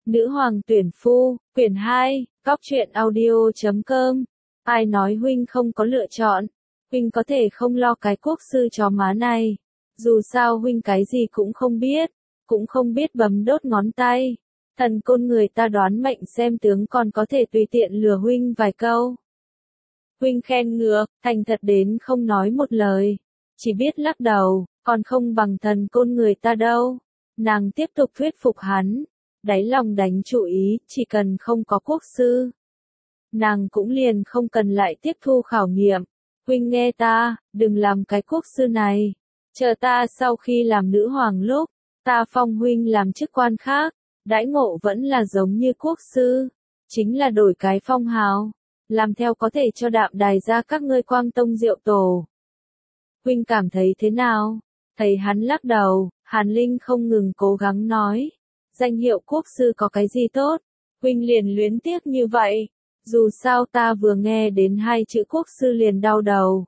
Nữ hoàng tuyển phu, quyển 2, Cóc truyện audio.com. Ai nói huynh không có lựa chọn? Huynh có thể không lo cái quốc sư chó má này. Dù sao huynh cái gì cũng không biết bấm đốt ngón tay. Thần côn người ta đoán mệnh xem tướng còn có thể tùy tiện lừa huynh vài câu. Huynh khen ngược, thành thật đến không nói một lời. Chỉ biết lắc đầu, còn không bằng thần côn người ta đâu. Nàng tiếp tục thuyết phục hắn. Đáy lòng đánh chủ ý, chỉ cần không có quốc sư. Nàng cũng liền không cần lại tiếp thu khảo nghiệm. Huynh nghe ta, đừng làm cái quốc sư này. Chờ ta sau khi làm nữ hoàng lúc, ta phong huynh làm chức quan khác. Đãi ngộ vẫn là giống như quốc sư. Chính là đổi cái phong hào. Làm theo có thể cho Đạm Đài ra các ngươi quang tông diệu tổ. Huynh cảm thấy thế nào? Thấy hắn lắc đầu, Hàn Linh không ngừng cố gắng nói. Danh hiệu quốc sư có cái gì tốt? Huynh liền luyến tiếc như vậy. Dù sao ta vừa nghe đến hai chữ quốc sư liền đau đầu.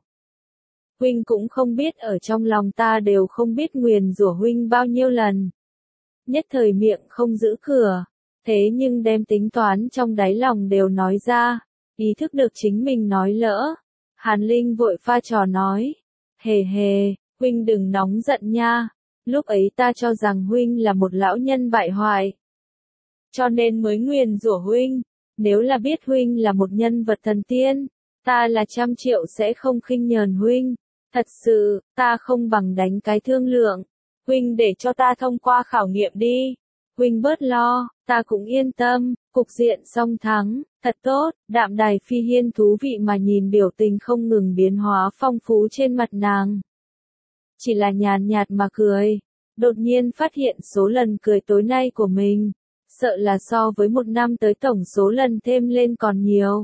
Huynh cũng không biết ở trong lòng ta đều không biết nguyền rủa huynh bao nhiêu lần. Nhất thời miệng không giữ cửa. Thế nhưng đem tính toán trong đáy lòng đều nói ra. Ý thức được chính mình nói lỡ. Hàn Linh vội pha trò nói. Hề hề, huynh đừng nóng giận nha. Lúc ấy ta cho rằng huynh là một lão nhân bại hoại. Cho nên mới nguyền rủa huynh. Nếu là biết huynh là một nhân vật thần tiên, ta là 100 triệu sẽ không khinh nhờn huynh. Thật sự, ta không bằng đánh cái thương lượng. Huynh để cho ta thông qua khảo nghiệm đi. Huynh bớt lo, ta cũng yên tâm, cục diện song thắng, thật tốt. Đạm Đài Phi Hiên thú vị mà nhìn biểu tình không ngừng biến hóa phong phú trên mặt nàng. Chỉ là nhàn nhạt mà cười, đột nhiên phát hiện số lần cười tối nay của mình, sợ là so với một năm tới tổng số lần thêm lên còn nhiều.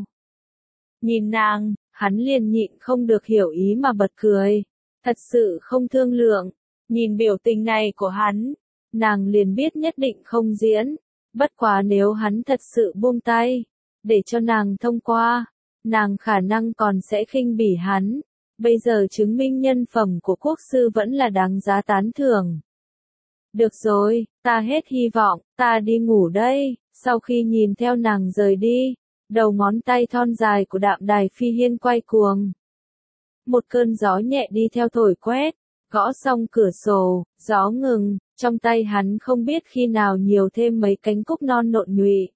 Nhìn nàng, hắn liền nhịn không được hiểu ý mà bật cười, thật sự không thương lượng, nhìn biểu tình này của hắn, nàng liền biết nhất định không diễn, bất quá nếu hắn thật sự buông tay, để cho nàng thông qua, nàng khả năng còn sẽ khinh bỉ hắn. Bây giờ chứng minh nhân phẩm của quốc sư vẫn là đáng giá tán thưởng. Được rồi, ta hết hy vọng, ta đi ngủ đây. Sau khi nhìn theo nàng rời đi, đầu ngón tay thon dài của Đạm Đài Phi Hiên quay cuồng. Một cơn gió nhẹ đi theo thổi quét, gõ xong cửa sổ, gió ngừng, trong tay hắn không biết khi nào nhiều thêm mấy cánh cúc non nộn nhụy.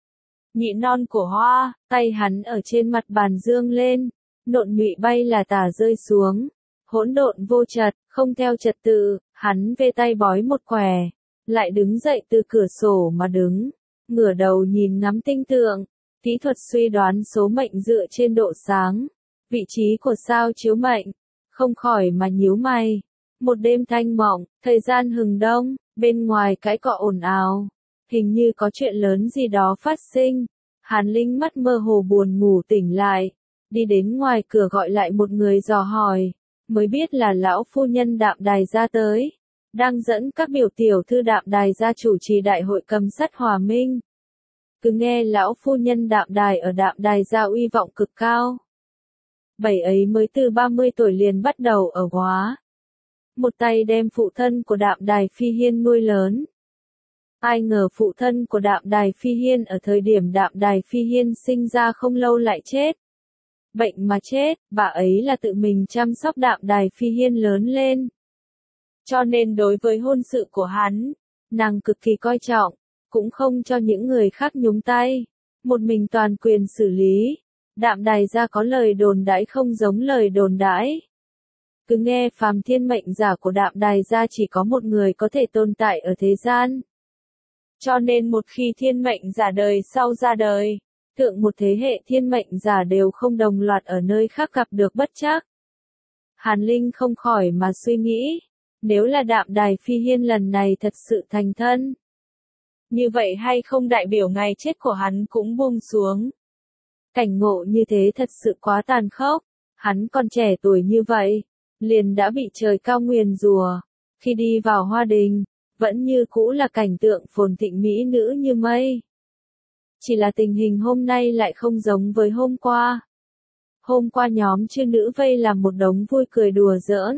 Nhị non của hoa, tay hắn ở trên mặt bàn dương lên. Nộn nhụy bay là tả rơi xuống, hỗn độn vô trật, không theo trật tự, hắn vê tay bói một quẻ, lại đứng dậy từ cửa sổ mà đứng, ngửa đầu nhìn ngắm tinh tượng, kỹ thuật suy đoán số mệnh dựa trên độ sáng, vị trí của sao chiếu mệnh, không khỏi mà nhíu mày. Một đêm thanh mộng, thời gian hừng đông, bên ngoài cãi cọ ồn ào, hình như có chuyện lớn gì đó phát sinh. Hàn Linh mắt mơ hồ buồn ngủ tỉnh lại. Đi đến ngoài cửa gọi lại một người dò hỏi, mới biết là lão phu nhân Đạm Đài gia tới, đang dẫn các biểu tiểu thư Đạm Đài gia chủ trì đại hội cầm sắt hòa minh. Cứ nghe lão phu nhân Đạm Đài ở Đạm Đài gia uy vọng cực cao. Bảy ấy mới từ 30 tuổi liền bắt đầu ở Góa. Một tay đem phụ thân của Đạm Đài Phi Hiên nuôi lớn. Ai ngờ phụ thân của Đạm Đài Phi Hiên ở thời điểm Đạm Đài Phi Hiên sinh ra không lâu lại chết. Bệnh mà chết, bà ấy là tự mình chăm sóc Đạm Đài Phi Hiên lớn lên. Cho nên đối với hôn sự của hắn, nàng cực kỳ coi trọng, cũng không cho những người khác nhúng tay, một mình toàn quyền xử lý. Đạm Đài gia có lời đồn đãi không giống lời đồn đãi. Cứ nghe phàm thiên mệnh giả của Đạm Đài gia chỉ có một người có thể tồn tại ở thế gian. Cho nên một khi thiên mệnh giả đời sau ra đời, thượng một thế hệ thiên mệnh giả đều không đồng loạt ở nơi khác gặp được bất trắc. Hàn Linh không khỏi mà suy nghĩ, nếu là Đạm Đài Phi Hiên lần này thật sự thành thân. Như vậy hay không đại biểu ngày chết của hắn cũng buông xuống. Cảnh ngộ như thế thật sự quá tàn khốc, hắn còn trẻ tuổi như vậy, liền đã bị trời cao nguyền rủa, khi đi vào hoa đình, vẫn như cũ là cảnh tượng phồn thịnh mỹ nữ như mây. Chỉ là tình hình hôm nay lại không giống với hôm qua. Hôm qua nhóm chư nữ vây làm một đống vui cười đùa giỡn.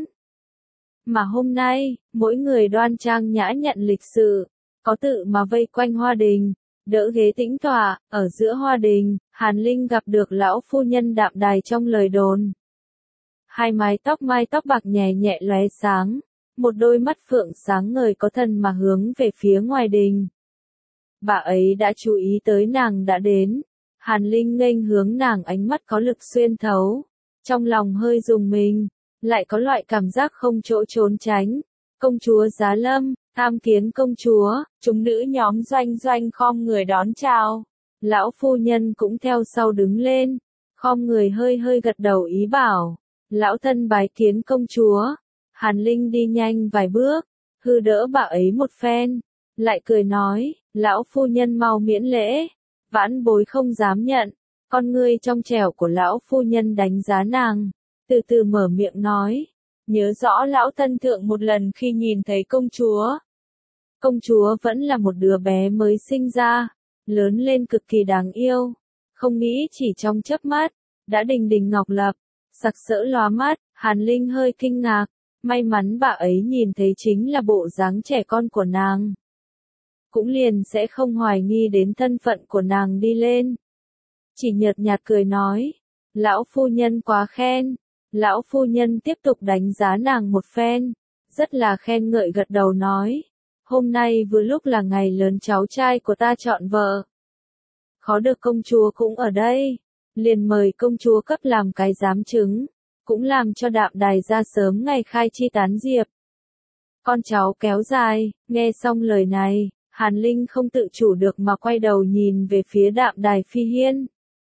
Mà hôm nay, mỗi người đoan trang nhã nhặn lịch sự, có tự mà vây quanh hoa đình, Đỡ ghế tĩnh tọa, ở giữa hoa đình, Hàn Linh gặp được lão phu nhân Đạm Đài trong lời đồn. Hai mái tóc bạc nhẹ nhẹ lóe sáng, một đôi mắt phượng sáng ngời có thần mà hướng về phía ngoài đình. Bà ấy đã chú ý tới nàng đã đến. Hàn Linh nghênh hướng nàng ánh mắt có lực xuyên thấu. Trong lòng hơi rùng mình, lại có loại cảm giác không chỗ trốn tránh. Công chúa Giá Lâm, tham kiến công chúa, chúng nữ nhóm Doanh khom người đón chào. Lão phu nhân cũng theo sau đứng lên, khom người hơi gật đầu ý bảo. Lão thân bái kiến công chúa. Hàn Linh đi nhanh vài bước, hư đỡ bà ấy một phen, lại cười nói, lão phu nhân mau miễn lễ, vãn bối không dám nhận. Con ngươi trong trẻo của lão phu nhân đánh giá nàng, từ từ mở miệng nói, nhớ rõ lão thân thượng một lần khi nhìn thấy công chúa. Công chúa vẫn là một đứa bé mới sinh ra, lớn lên cực kỳ đáng yêu, không nghĩ chỉ trong chớp mắt, đã đình đình ngọc lập, sặc sỡ lóa mắt. Hàn Linh hơi kinh ngạc, may mắn bà ấy nhìn thấy chính là bộ dáng trẻ con của nàng. Cũng liền sẽ không hoài nghi đến thân phận của nàng đi lên. Chỉ nhợt nhạt cười nói, lão phu nhân quá khen. Lão phu nhân tiếp tục đánh giá nàng một phen, rất là khen ngợi gật đầu nói, hôm nay vừa lúc là ngày lớn cháu trai của ta chọn vợ. Khó được công chúa cũng ở đây, liền mời công chúa cấp làm cái giám chứng, cũng làm cho Đạm Đài ra sớm ngày khai chi tán diệp. Con cháu kéo dài, nghe xong lời này, Hàn Linh không tự chủ được mà quay đầu nhìn về phía Đạm Đài Phi Hiên.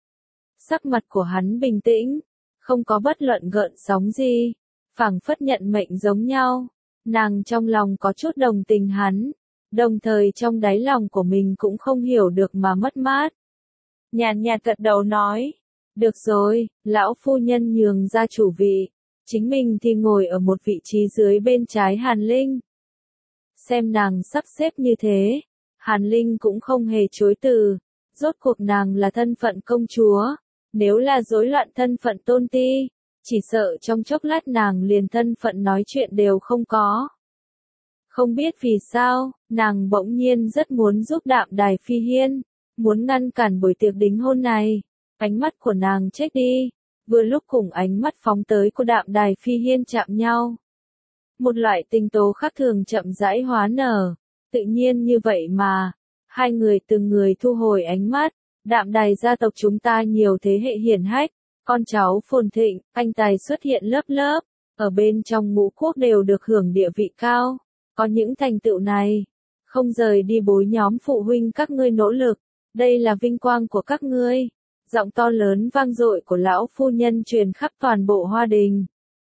Sắc mặt của hắn bình tĩnh, không có bất luận gợn sóng gì, phảng phất nhận mệnh giống nhau. Nàng trong lòng có chút đồng tình hắn, đồng thời trong đáy lòng của mình cũng không hiểu được mà mất mát. Nhàn nhạt gật đầu nói, được rồi, lão phu nhân nhường ra chủ vị, chính mình thì ngồi ở một vị trí dưới bên trái Hàn Linh. Xem nàng sắp xếp như thế, Hàn Linh cũng không hề chối từ, rốt cuộc nàng là thân phận công chúa, nếu là rối loạn thân phận tôn ti, chỉ sợ trong chốc lát nàng liền thân phận nói chuyện đều không có. Không biết vì sao, nàng bỗng nhiên rất muốn giúp Đạm Đài Phi Hiên, muốn ngăn cản buổi tiệc đính hôn này. Ánh mắt của nàng chết đi, vừa lúc cùng ánh mắt phóng tới của Đạm Đài Phi Hiên chạm nhau. Một loại tình tố khác thường chậm rãi hóa nở, tự nhiên như vậy mà, hai người từng người thu hồi ánh mắt. Đạm Đài gia tộc chúng ta nhiều thế hệ hiển hách, con cháu phồn thịnh, anh tài xuất hiện lớp lớp, ở bên trong ngũ quốc đều được hưởng địa vị cao. Có những thành tựu này, không rời đi bối nhóm phụ huynh các ngươi nỗ lực, đây là vinh quang của các ngươi. Giọng to lớn vang dội của lão phu nhân truyền khắp toàn bộ hoa đình.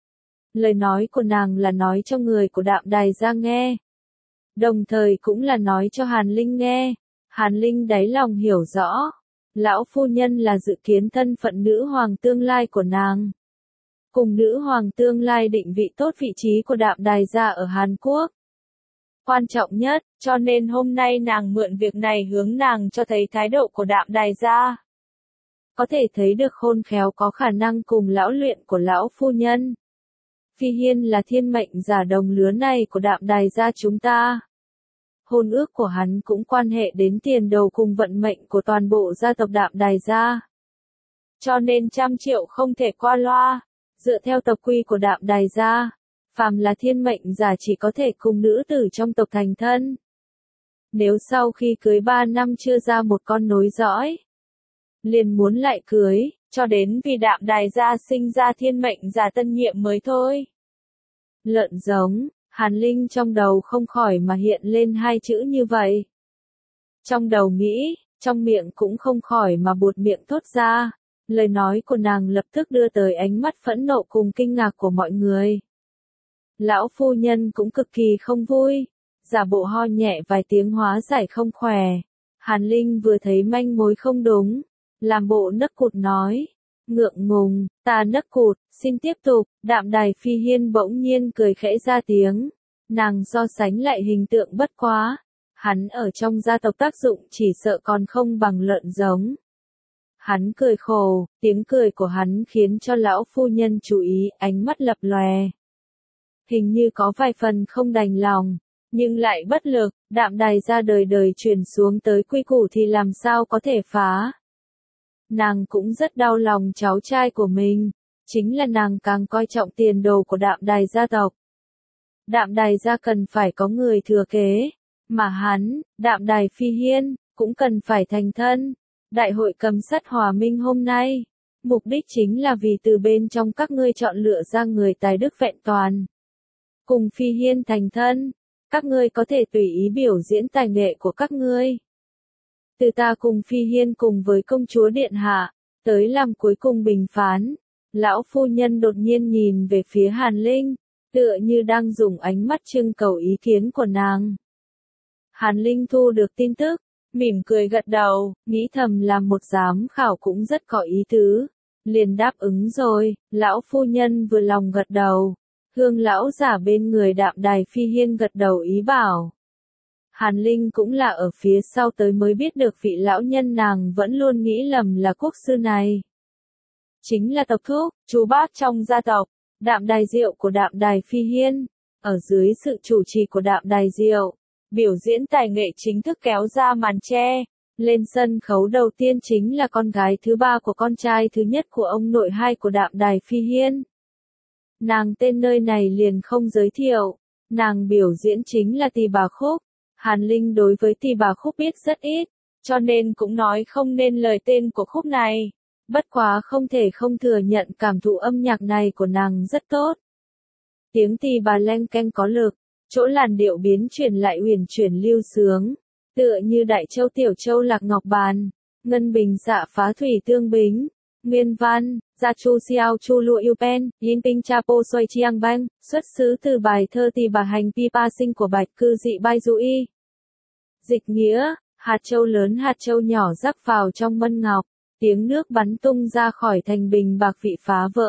Lời nói của nàng là nói cho người của Đạm Đài gia nghe, đồng thời cũng là nói cho Hàn Linh nghe. Hàn Linh đáy lòng hiểu rõ, lão phu nhân là dự kiến thân phận nữ hoàng tương lai của nàng. Cùng nữ hoàng tương lai định vị tốt vị trí của Đạm Đài gia ở Hàn Quốc. Quan trọng nhất, cho nên hôm nay nàng mượn việc này hướng nàng cho thấy thái độ của Đạm Đài gia. Có thể thấy được khôn khéo có khả năng cùng lão luyện của lão phu nhân. Phi Hiên là thiên mệnh giả đồng lứa này của Đạm Đài gia chúng ta. Hôn ước của hắn cũng quan hệ đến tiền đồ cùng vận mệnh của toàn bộ gia tộc Đạm Đài gia. Cho nên 100 triệu không thể qua loa, dựa theo tộc quy của Đạm Đài gia, phàm là thiên mệnh giả chỉ có thể cùng nữ tử trong tộc thành thân. Nếu sau khi cưới 3 năm chưa ra một con nối dõi, liền muốn lại cưới, cho đến vì Đạm Đài gia sinh ra thiên mệnh giả tân nhiệm mới thôi. Lợn giống, Hàn Linh trong đầu không khỏi mà hiện lên hai chữ như vậy. Trong đầu nghĩ, trong miệng cũng không khỏi mà buột miệng thốt ra. Lời nói của nàng lập tức đưa tới ánh mắt phẫn nộ cùng kinh ngạc của mọi người. Lão phu nhân cũng cực kỳ không vui, giả bộ ho nhẹ vài tiếng hóa giải không khỏe. Hàn Linh vừa thấy manh mối không đúng, làm bộ nấc cụt nói, ngượng ngùng, ta nấc cụt, xin tiếp tục. Đạm Đài Phi Hiên bỗng nhiên cười khẽ ra tiếng, nàng so sánh lại hình tượng bất quá, hắn ở trong gia tộc tác dụng chỉ sợ còn không bằng lợn giống. Hắn cười khổ, tiếng cười của hắn khiến cho lão phu nhân chú ý, ánh mắt lập lòe. Hình như có vài phần không đành lòng, nhưng lại bất lực, Đạm Đài gia đời đời truyền xuống tới quy củ thì làm sao có thể phá. Nàng cũng rất đau lòng cháu trai của mình, chính là nàng càng coi trọng tiền đồ của Đạm Đài gia tộc. Đạm Đài gia cần phải có người thừa kế, mà hắn, Đạm Đài Phi Hiên, cũng cần phải thành thân. Đại hội Cầm Sắt Hòa Minh hôm nay, mục đích chính là vì từ bên trong các ngươi chọn lựa ra người tài đức vẹn toàn. Cùng Phi Hiên thành thân, các ngươi có thể tùy ý biểu diễn tài nghệ của các ngươi. Từ ta cùng Phi Hiên cùng với công chúa Điện Hạ, tới làm cuối cùng bình phán. Lão phu nhân đột nhiên nhìn về phía Hàn Linh, tựa như đang dùng ánh mắt trưng cầu ý kiến của nàng. Hàn Linh thu được tin tức, mỉm cười gật đầu, nghĩ thầm làm một giám khảo cũng rất có ý tứ. Liền đáp ứng rồi, lão phu nhân vừa lòng gật đầu. Hương lão giả bên người Đạm Đài Phi Hiên gật đầu ý bảo. Hàn Linh cũng là ở phía sau tới mới biết được vị lão nhân nàng vẫn luôn nghĩ lầm là quốc sư này. Chính là tộc thúc, chú bác trong gia tộc, Đạm Đài Diệu của Đạm Đài Phi Hiên. Ở dưới sự chủ trì của Đạm Đài Diệu, biểu diễn tài nghệ chính thức kéo ra màn che. Lên sân khấu đầu tiên chính là con gái thứ ba của con trai thứ nhất của ông nội hai của Đạm Đài Phi Hiên. Nàng tên nơi này liền không giới thiệu, nàng biểu diễn chính là Tỳ Bà Khúc. Hàn Linh đối với Tỳ Bà Khúc biết rất ít, cho nên cũng nói không nên lời tên của khúc này. Bất quá không thể không thừa nhận cảm thụ âm nhạc này của nàng rất tốt. Tiếng tỳ bà leng keng có lực, chỗ làn điệu biến chuyển lại uyển chuyển lưu sướng, tựa như đại châu tiểu châu lạc ngọc bàn, ngân bình dạ phá thủy tương bính. Nguyên văn, Gia Chu Xiao Chu Lụa Yêu Pen, Yin Ping Cha Po Xoay Chiang Bang, xuất xứ từ bài thơ Tỳ Bà Hành Pipa Sinh của Bạch Cư Dị Bai Du Y. Dịch nghĩa, hạt châu lớn hạt châu nhỏ rắc vào trong mân ngọc, tiếng nước bắn tung ra khỏi thành bình bạc vị phá vỡ.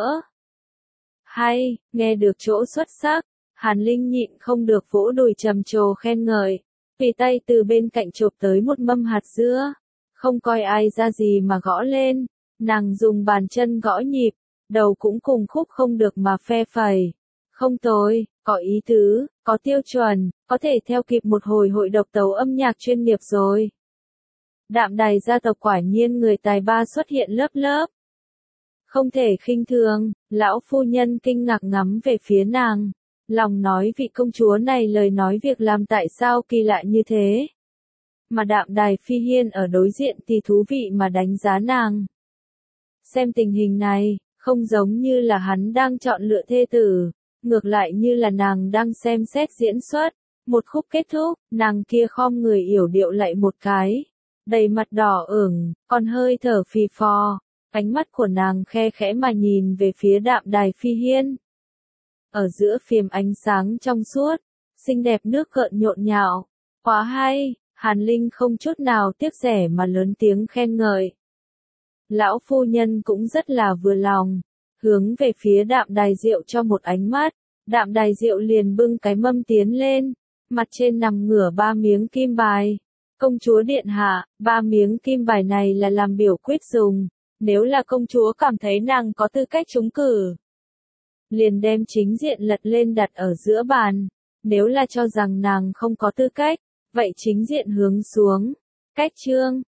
Hay, nghe được chỗ xuất sắc, Hàn Linh nhịn không được vỗ đùi trầm trồ khen ngợi, vì tay từ bên cạnh chộp tới một mâm hạt dưa, không coi ai ra gì mà gõ lên. Nàng dùng bàn chân gõ nhịp, đầu cũng cùng khúc không được mà phe phẩy. Không tồi, có ý tứ, có tiêu chuẩn, có thể theo kịp một hồi hội độc tấu âm nhạc chuyên nghiệp rồi. Đạm Đài gia tộc quả nhiên người tài ba xuất hiện lớp lớp. Không thể khinh thường, lão phu nhân kinh ngạc ngắm về phía nàng. Lòng nói vị công chúa này lời nói việc làm tại sao kỳ lạ như thế. Mà Đạm Đài Phi Hiên ở đối diện thì thú vị mà đánh giá nàng. Xem tình hình này, không giống như là hắn đang chọn lựa thê tử, ngược lại như là nàng đang xem xét diễn xuất. Một khúc kết thúc, nàng kia khom người yểu điệu lại một cái, đầy mặt đỏ ửng, còn hơi thở phì phò, ánh mắt của nàng khe khẽ mà nhìn về phía Đạm Đài Phi Hiên. Ở giữa phim ánh sáng trong suốt, xinh đẹp nước gợn nhộn nhạo, quá hay, Hàn Linh không chút nào tiếc rẻ mà lớn tiếng khen ngợi. Lão phu nhân cũng rất là vừa lòng, hướng về phía Đạm Đài Diệu cho một ánh mắt, Đạm Đài Diệu liền bưng cái mâm tiến lên, mặt trên nằm ngửa 3 miếng kim bài. Công chúa điện hạ, 3 miếng kim bài này là làm biểu quyết dùng, nếu là công chúa cảm thấy nàng có tư cách trúng cử, liền đem chính diện lật lên đặt ở giữa bàn, nếu là cho rằng nàng không có tư cách, vậy chính diện hướng xuống. Cách chương